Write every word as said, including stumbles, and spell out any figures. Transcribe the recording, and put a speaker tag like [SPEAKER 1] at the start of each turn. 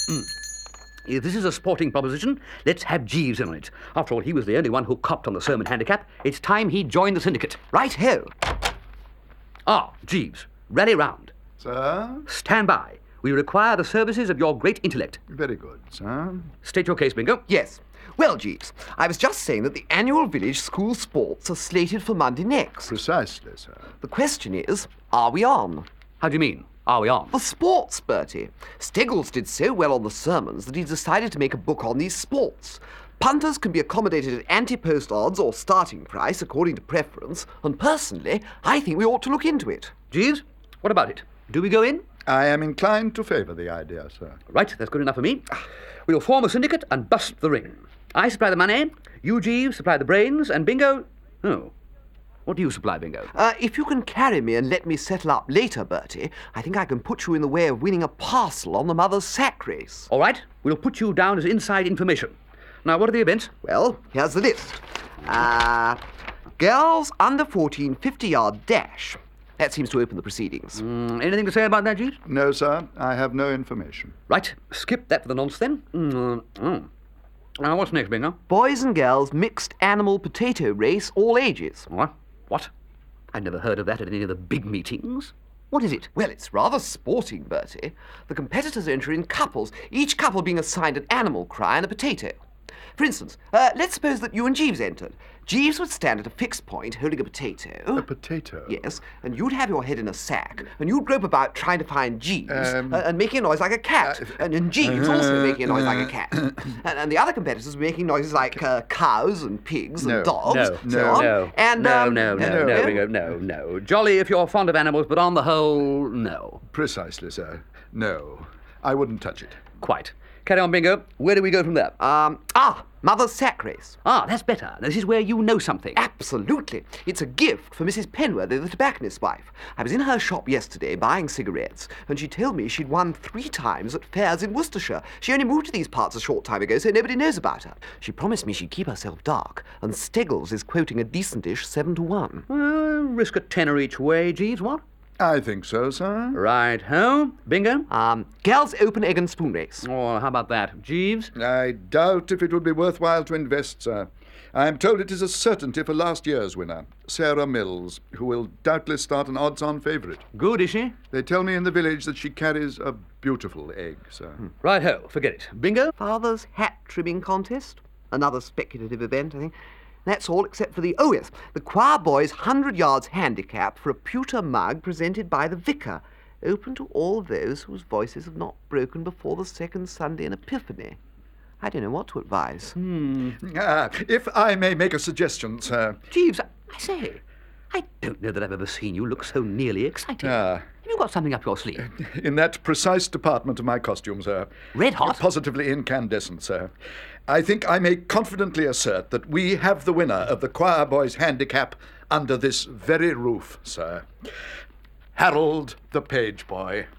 [SPEAKER 1] Mm. If this is a sporting proposition, let's have Jeeves in on it. After all, he was the only one who copped on the sermon handicap. It's time he joined the syndicate.
[SPEAKER 2] Right-ho.
[SPEAKER 1] Ah, Jeeves, rally round.
[SPEAKER 3] Sir?
[SPEAKER 1] Stand by. We require the services of your great intellect.
[SPEAKER 3] Very good, sir.
[SPEAKER 1] State your case, Bingo.
[SPEAKER 2] Yes. Well, Jeeves, I was just saying that the annual village school sports are slated for Monday next.
[SPEAKER 3] Precisely, sir.
[SPEAKER 2] The question is, are we on?
[SPEAKER 1] How do you mean? Are we on?
[SPEAKER 2] The sports, Bertie. Steggles did so well on the sermons that he decided to make a book on these sports. Punters can be accommodated at ante-post odds or starting price according to preference, and personally, I think we ought to look into it.
[SPEAKER 1] Jeeves, what about it? Do we go in?
[SPEAKER 3] I am inclined to favour the idea, sir.
[SPEAKER 1] Right, that's good enough for me. We'll form a syndicate and bust the ring. I supply the money, you, Jeeves, supply the brains, and Bingo... Oh, what do you supply, Bingo?
[SPEAKER 2] Uh, if you can carry me and let me settle up later, Bertie, I think I can put you in the way of winning a parcel on the Mother's Sack race.
[SPEAKER 1] All right, we'll put you down as inside information. Now, what are the events?
[SPEAKER 2] Well, here's the list. Uh, girls under fourteen fifty-yard dash. That seems to open the proceedings.
[SPEAKER 1] Mm, anything to say about that, Jeeves?
[SPEAKER 3] No, sir. I have no information.
[SPEAKER 1] Right, skip that for the nonce then. Mm, mm. Now, what's next, Bingo?
[SPEAKER 2] Boys and girls mixed animal potato race, all ages.
[SPEAKER 1] What? What? I never heard of that at any of the big meetings. What is it?
[SPEAKER 2] Well, it's rather sporting, Bertie. The competitors enter in couples, each couple being assigned an animal cry and a potato. For instance, uh, let's suppose that you and Jeeves entered. Jeeves would stand at a fixed point holding a potato.
[SPEAKER 3] A potato?
[SPEAKER 2] Yes, and you'd have your head in a sack, and you'd grope about trying to find Jeeves,
[SPEAKER 3] Um,
[SPEAKER 2] uh, and making a noise like a cat,
[SPEAKER 3] uh,
[SPEAKER 2] and, and Jeeves also making a noise like a cat. and, and the other competitors making noises like uh, cows and pigs
[SPEAKER 3] No,
[SPEAKER 2] and dogs,
[SPEAKER 1] No,
[SPEAKER 2] so
[SPEAKER 1] no,
[SPEAKER 2] on.
[SPEAKER 1] no,
[SPEAKER 2] And,
[SPEAKER 1] no,
[SPEAKER 2] um,
[SPEAKER 1] no, no,
[SPEAKER 3] no,
[SPEAKER 1] no,
[SPEAKER 3] no.
[SPEAKER 1] Bingo, no, no. Jolly if you're fond of animals, but on the whole, no.
[SPEAKER 3] Precisely, sir. No. I wouldn't touch it.
[SPEAKER 1] Quite. Carry on, Bingo. Where do we go from there?
[SPEAKER 2] Um, ah, Mother's Sack race.
[SPEAKER 1] Ah, that's better. This is where you know something.
[SPEAKER 2] Absolutely. It's a gift for Missus Penworthy, the tobacconist's wife. I was in her shop yesterday buying cigarettes, and she told me she'd won three times at fairs in Worcestershire. She only moved to these parts a short time ago, so nobody knows about her. She promised me she'd keep herself dark, and Steggles is quoting a decentish seven to one.
[SPEAKER 1] Well, risk a tenner each way, Jeeves, what?
[SPEAKER 3] I think so, sir.
[SPEAKER 1] Right home. Bingo?
[SPEAKER 2] Um, girls open egg and spoon race.
[SPEAKER 1] Or how about that? Jeeves?
[SPEAKER 3] I doubt if it would be worthwhile to invest, sir. I am told it is a certainty for last year's winner, Sarah Mills, who will doubtless start an odds-on favourite.
[SPEAKER 1] Good, is she?
[SPEAKER 3] They tell me in the village that she carries a beautiful egg, sir.
[SPEAKER 2] Hmm.
[SPEAKER 1] Right-ho, forget it. Bingo?
[SPEAKER 2] Father's hat trimming contest. Another speculative event, I think. That's all except for the, oh yes, the choir boys' hundred yards handicap for a pewter mug presented by the vicar, open to all those whose voices have not broken before the second Sunday in Epiphany. I don't know what to advise.
[SPEAKER 1] Hmm.
[SPEAKER 3] Ah, if I may make a suggestion, sir.
[SPEAKER 1] Jeeves, I, I say, I don't know that I've ever seen you look so nearly excited.
[SPEAKER 3] Ah.
[SPEAKER 1] Have you got something up your sleeve?
[SPEAKER 3] In that precise department of my costume, sir.
[SPEAKER 1] Red hot?
[SPEAKER 3] Positively incandescent, sir. I think I may confidently assert that we have the winner of the choir boys' handicap under this very roof, sir. Harold the page boy.